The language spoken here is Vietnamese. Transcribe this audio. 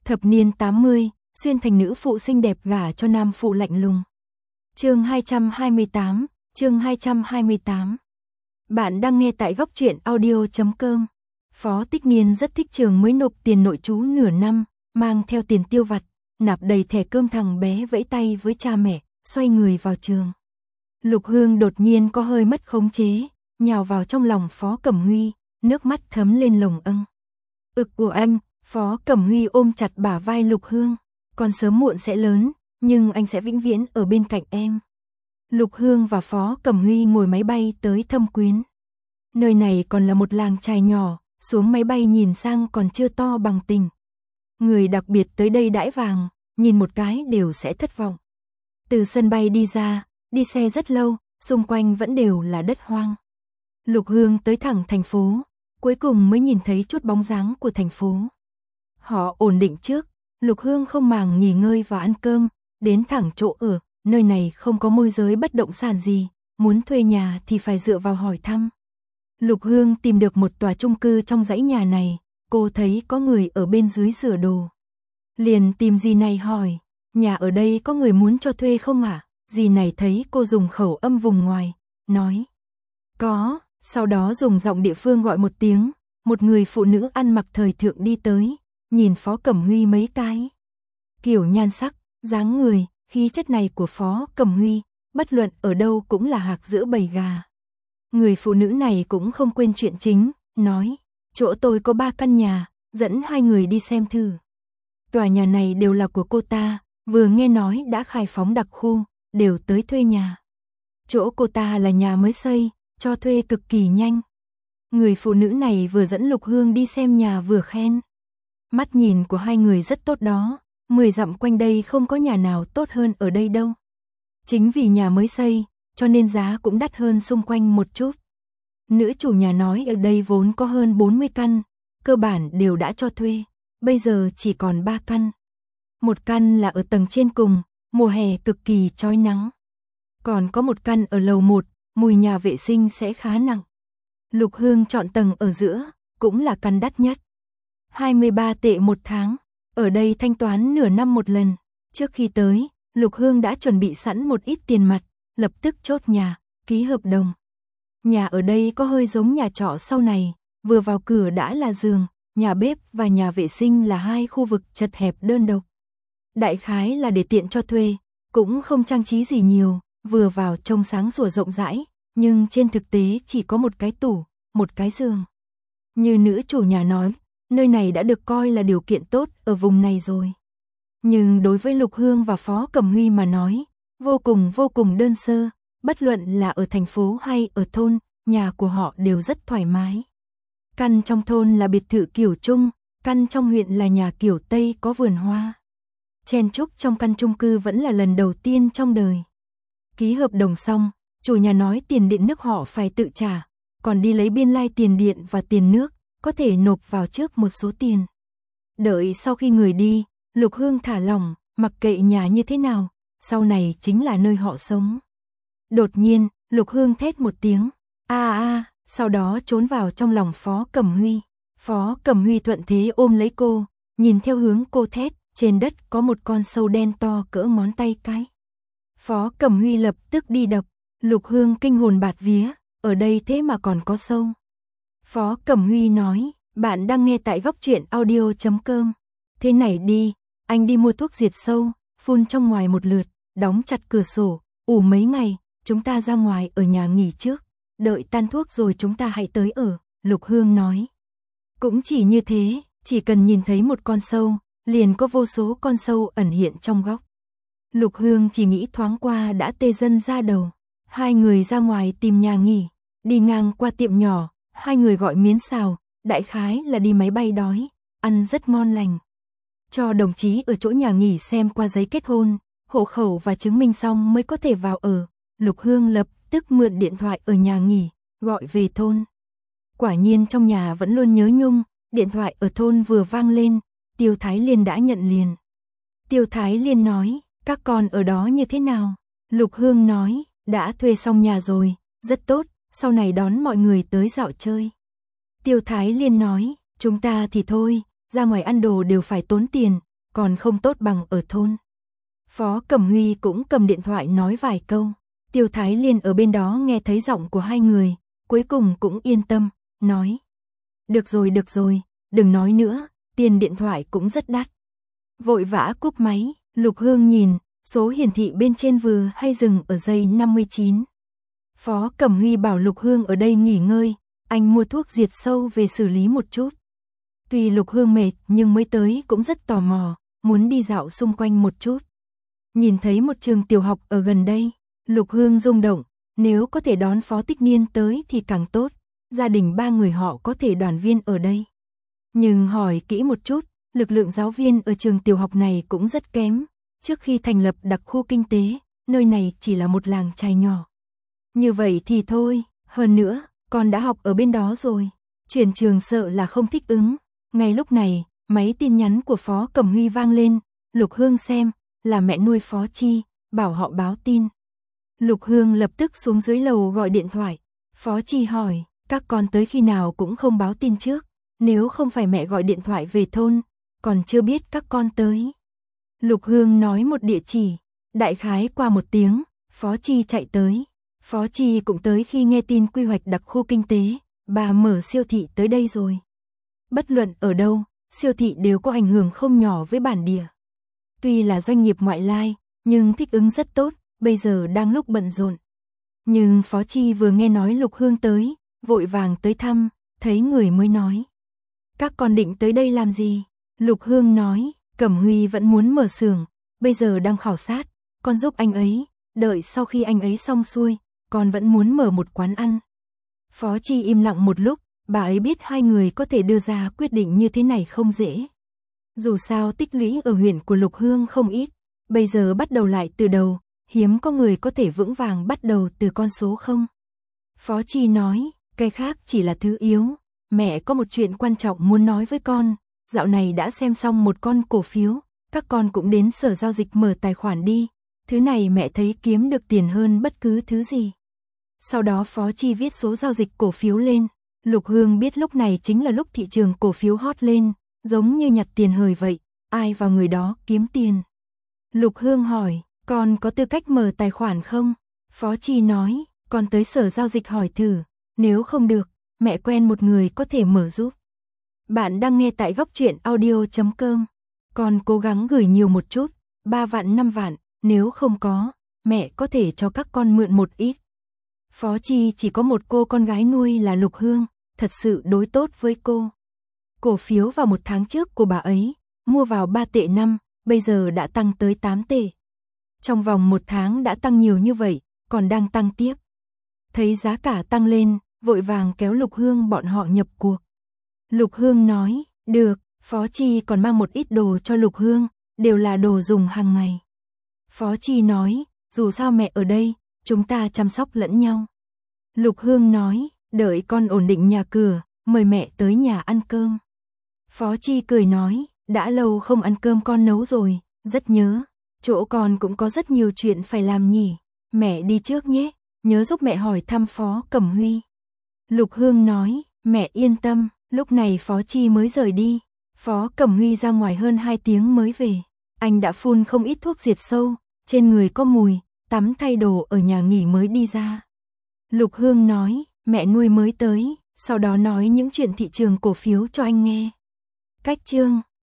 Thập niên 80, xuyên thành nữ phụ xinh đẹp gả cho nam phụ lạnh lùng. Chương 228, chương 228. Bạn đang nghe tại góc truyện audio.com. Phó Tích Niên rất thích trường mới nộp tiền nội trú nửa năm, mang theo tiền tiêu vặt, nạp đầy thẻ cơm. Thằng bé vẫy tay với cha mẹ, xoay người vào trường. Lục Hương đột nhiên có hơi mất khống chế, nhào vào trong lòng Phó Cẩm Huy, nước mắt thấm lên lồng âng. Ực của anh. Phó Cẩm Huy ôm chặt bả vai Lục Hương, con sớm muộn sẽ lớn, nhưng anh sẽ vĩnh viễn ở bên cạnh em. Lục Hương và Phó Cẩm Huy ngồi máy bay tới Thâm Quyến. Nơi này còn là một làng chài nhỏ, xuống máy bay nhìn sang còn chưa to bằng Tỉnh. Người đặc biệt tới đây đãi vàng, nhìn một cái đều sẽ thất vọng. Từ sân bay đi ra, đi xe rất lâu, xung quanh vẫn đều là đất hoang. Lục Hương tới thẳng thành phố, cuối cùng mới nhìn thấy chút bóng dáng của thành phố. Họ ổn định trước, Lục Hương không màng nghỉ ngơi và ăn cơm, đến thẳng chỗ ở, nơi này không có môi giới bất động sản gì, muốn thuê nhà thì phải dựa vào hỏi thăm. Lục Hương tìm được một tòa chung cư trong dãy nhà này, cô thấy có người ở bên dưới sửa đồ. Liền tìm dì này hỏi, nhà ở đây có người muốn cho thuê không ạ? Dì này thấy cô dùng khẩu âm vùng ngoài, nói, có, sau đó dùng giọng địa phương gọi một tiếng, một người phụ nữ ăn mặc thời thượng đi tới. Nhìn Phó Cẩm Huy mấy cái. Kiểu nhan sắc, dáng người, khí chất này của Phó Cẩm Huy, bất luận ở đâu cũng là hạc giữa bầy gà. Người phụ nữ này cũng không quên chuyện chính, nói, chỗ tôi có 3 căn nhà, dẫn 2 người đi xem thử. Tòa nhà này đều là của cô ta, vừa nghe nói đã khai phóng đặc khu, đều tới thuê nhà. Chỗ cô ta là nhà mới xây, cho thuê cực kỳ nhanh. Người phụ nữ này vừa dẫn Lục Hương đi xem nhà vừa khen. Mắt nhìn của hai người rất tốt đó, 10 dặm quanh đây không có nhà nào tốt hơn ở đây đâu. Chính vì nhà mới xây, cho nên giá cũng đắt hơn xung quanh một chút. Nữ chủ nhà nói ở đây vốn có hơn 40 căn, cơ bản đều đã cho thuê, bây giờ chỉ còn 3 căn. Một căn là ở tầng trên cùng, mùa hè cực kỳ chói nắng. Còn có một căn ở lầu 1, mùi nhà vệ sinh sẽ khá nặng. Lục Hương chọn tầng ở giữa, cũng là căn đắt nhất. 23 tệ một tháng, ở đây thanh toán nửa năm một lần. Trước khi tới, Lục Hương đã chuẩn bị sẵn một ít tiền mặt, lập tức chốt nhà, ký hợp đồng. Nhà ở đây có hơi giống nhà trọ sau này, vừa vào cửa đã là giường, nhà bếp và nhà vệ sinh là 2 khu vực chật hẹp đơn độc. Đại khái là để tiện cho thuê, cũng không trang trí gì nhiều, vừa vào trông sáng sủa rộng rãi, nhưng trên thực tế chỉ có một cái tủ, một cái giường. Như nữ chủ nhà nói, nơi này đã được coi là điều kiện tốt ở vùng này rồi. Nhưng đối với Lục Hương và Phó Cẩm Huy mà nói, vô cùng đơn sơ, bất luận là ở thành phố hay ở thôn, nhà của họ đều rất thoải mái. Căn trong thôn là biệt thự kiểu Trung, căn trong huyện là nhà kiểu Tây có vườn hoa. Chen chúc trong căn chung cư vẫn là lần đầu tiên trong đời. Ký hợp đồng xong, chủ nhà nói tiền điện nước họ phải tự trả, còn đi lấy biên lai tiền điện và tiền nước, có thể nộp vào trước một số tiền. Đợi sau khi người đi, Lục Hương thả lỏng, mặc kệ nhà như thế nào, sau này chính là nơi họ sống. Đột nhiên, Lục Hương thét một tiếng, sau đó trốn vào trong lòng Phó Cẩm Huy. Phó Cẩm Huy thuận thế ôm lấy cô, nhìn theo hướng cô thét, trên đất có một con sâu đen to cỡ ngón tay cái. Phó Cẩm Huy lập tức đi đập, Lục Hương kinh hồn bạt vía, ở đây thế mà còn có sâu. Phó Cẩm Huy nói, bạn đang nghe tại góc truyện audio.com. Thế này đi, anh đi mua thuốc diệt sâu, phun trong ngoài một lượt, đóng chặt cửa sổ, ủ mấy ngày, chúng ta ra ngoài ở nhà nghỉ trước, đợi tan thuốc rồi chúng ta hãy tới ở, Lục Hương nói. Cũng chỉ như thế, chỉ cần nhìn thấy một con sâu, liền có vô số con sâu ẩn hiện trong góc. Lục Hương chỉ nghĩ thoáng qua đã tê dần ra đầu. Hai người ra ngoài tìm nhà nghỉ, đi ngang qua tiệm nhỏ, hai người gọi miến xào, đại khái là đi máy bay đói, ăn rất ngon lành. Cho đồng chí ở chỗ nhà nghỉ xem qua giấy kết hôn, hộ khẩu và chứng minh xong mới có thể vào ở. Lục Hương lập tức mượn điện thoại ở nhà nghỉ, gọi về thôn. Quả nhiên trong nhà vẫn luôn nhớ nhung, điện thoại ở thôn vừa vang lên, Tiêu Thái Liên đã nhận liền. Tiêu Thái Liên nói, các con ở đó như thế nào? Lục Hương nói, đã thuê xong nhà rồi, rất tốt, sau này đón mọi người tới dạo chơi. Tiêu Thái Liên nói, chúng ta thì thôi, ra ngoài ăn đồ đều phải tốn tiền, còn không tốt bằng ở thôn. Phó Cẩm Huy cũng cầm điện thoại nói vài câu. Tiêu Thái Liên ở bên đó nghe thấy giọng của hai người, cuối cùng cũng yên tâm, nói. Được rồi, đừng nói nữa, tiền điện thoại cũng rất đắt. Vội vã cúp máy, Lục Hương nhìn, số hiển thị bên trên vừa hay dừng ở giây 59. Phó Cẩm Huy bảo Lục Hương ở đây nghỉ ngơi, anh mua thuốc diệt sâu về xử lý một chút. Tuy Lục Hương mệt nhưng mới tới cũng rất tò mò, muốn đi dạo xung quanh một chút. Nhìn thấy một trường tiểu học ở gần đây, Lục Hương rung động, nếu có thể đón Phó Tích Niên tới thì càng tốt, gia đình ba người họ có thể đoàn viên ở đây. Nhưng hỏi kỹ một chút, lực lượng giáo viên ở trường tiểu học này cũng rất kém, trước khi thành lập đặc khu kinh tế, nơi này chỉ là một làng chài nhỏ. Như vậy thì thôi, hơn nữa, con đã học ở bên đó rồi, chuyển trường sợ là không thích ứng. Ngay lúc này, máy tin nhắn của Phó Cẩm Huy vang lên, Lục Hương xem, là mẹ nuôi Phó Chi, bảo họ báo tin. Lục Hương lập tức xuống dưới lầu gọi điện thoại. Phó Chi hỏi, các con tới khi nào cũng không báo tin trước, nếu không phải mẹ gọi điện thoại về thôn, còn chưa biết các con tới. Lục Hương nói một địa chỉ, đại khái qua một tiếng, Phó Chi chạy tới. Phó Chi cũng tới khi nghe tin quy hoạch đặc khu kinh tế, bà mở siêu thị tới đây rồi. Bất luận ở đâu, siêu thị đều có ảnh hưởng không nhỏ với bản địa. Tuy là doanh nghiệp ngoại lai, nhưng thích ứng rất tốt, bây giờ đang lúc bận rộn. Nhưng Phó Chi vừa nghe nói Lục Hương tới, vội vàng tới thăm, thấy người mới nói. Các con định tới đây làm gì? Lục Hương nói, Cẩm Huy vẫn muốn mở xưởng, bây giờ đang khảo sát, con giúp anh ấy, đợi sau khi anh ấy xong xuôi, con vẫn muốn mở một quán ăn. Phó Chi im lặng một lúc, bà ấy biết hai người có thể đưa ra quyết định như thế này không dễ. Dù sao tích lũy ở huyện của Lục Hương không ít, bây giờ bắt đầu lại từ đầu, hiếm có người có thể vững vàng bắt đầu từ con số không. Phó Chi nói, cái khác chỉ là thứ yếu, mẹ có một chuyện quan trọng muốn nói với con, dạo này đã xem xong một con cổ phiếu, các con cũng đến sở giao dịch mở tài khoản đi, thứ này mẹ thấy kiếm được tiền hơn bất cứ thứ gì. Sau đó Phó Chi viết số giao dịch cổ phiếu lên, Lục Hương biết lúc này chính là lúc thị trường cổ phiếu hot lên, giống như nhặt tiền hời vậy, ai vào người đó kiếm tiền. Lục Hương hỏi, con có tư cách mở tài khoản không? Phó Chi nói, con tới sở giao dịch hỏi thử, nếu không được, mẹ quen một người có thể mở giúp. Bạn đang nghe tại góc truyện audio.com. Con cố gắng gửi nhiều một chút, 3 vạn 5 vạn, nếu không có, mẹ có thể cho các con mượn một ít. Phó Chi chỉ có một cô con gái nuôi là Lục Hương, thật sự đối tốt với cô. Cổ phiếu vào một tháng trước của bà ấy, mua vào 3 tệ 5, bây giờ đã tăng tới 8 tệ. Trong vòng một tháng đã tăng nhiều như vậy, còn đang tăng tiếp. Thấy giá cả tăng lên, vội vàng kéo Lục Hương bọn họ nhập cuộc. Lục Hương nói, được, Phó Chi còn mang một ít đồ cho Lục Hương, đều là đồ dùng hàng ngày. Phó Chi nói, dù sao mẹ ở đây, chúng ta chăm sóc lẫn nhau. Lục Hương nói, đợi con ổn định nhà cửa, mời mẹ tới nhà ăn cơm. Phó Chi cười nói, đã lâu không ăn cơm con nấu rồi, rất nhớ, chỗ con cũng có rất nhiều chuyện phải làm nhỉ, mẹ đi trước nhé, nhớ giúp mẹ hỏi thăm Phó Cẩm Huy. Lục Hương nói, mẹ yên tâm, lúc này Phó Chi mới rời đi, Phó Cẩm Huy ra ngoài hơn 2 tiếng mới về, anh đã phun không ít thuốc diệt sâu, trên người có mùi, tắm thay đồ ở nhà nghỉ mới đi ra. Lục Hương nói, mẹ nuôi mới tới, sau đó nói những chuyện thị trường cổ phiếu cho anh nghe. Cách chương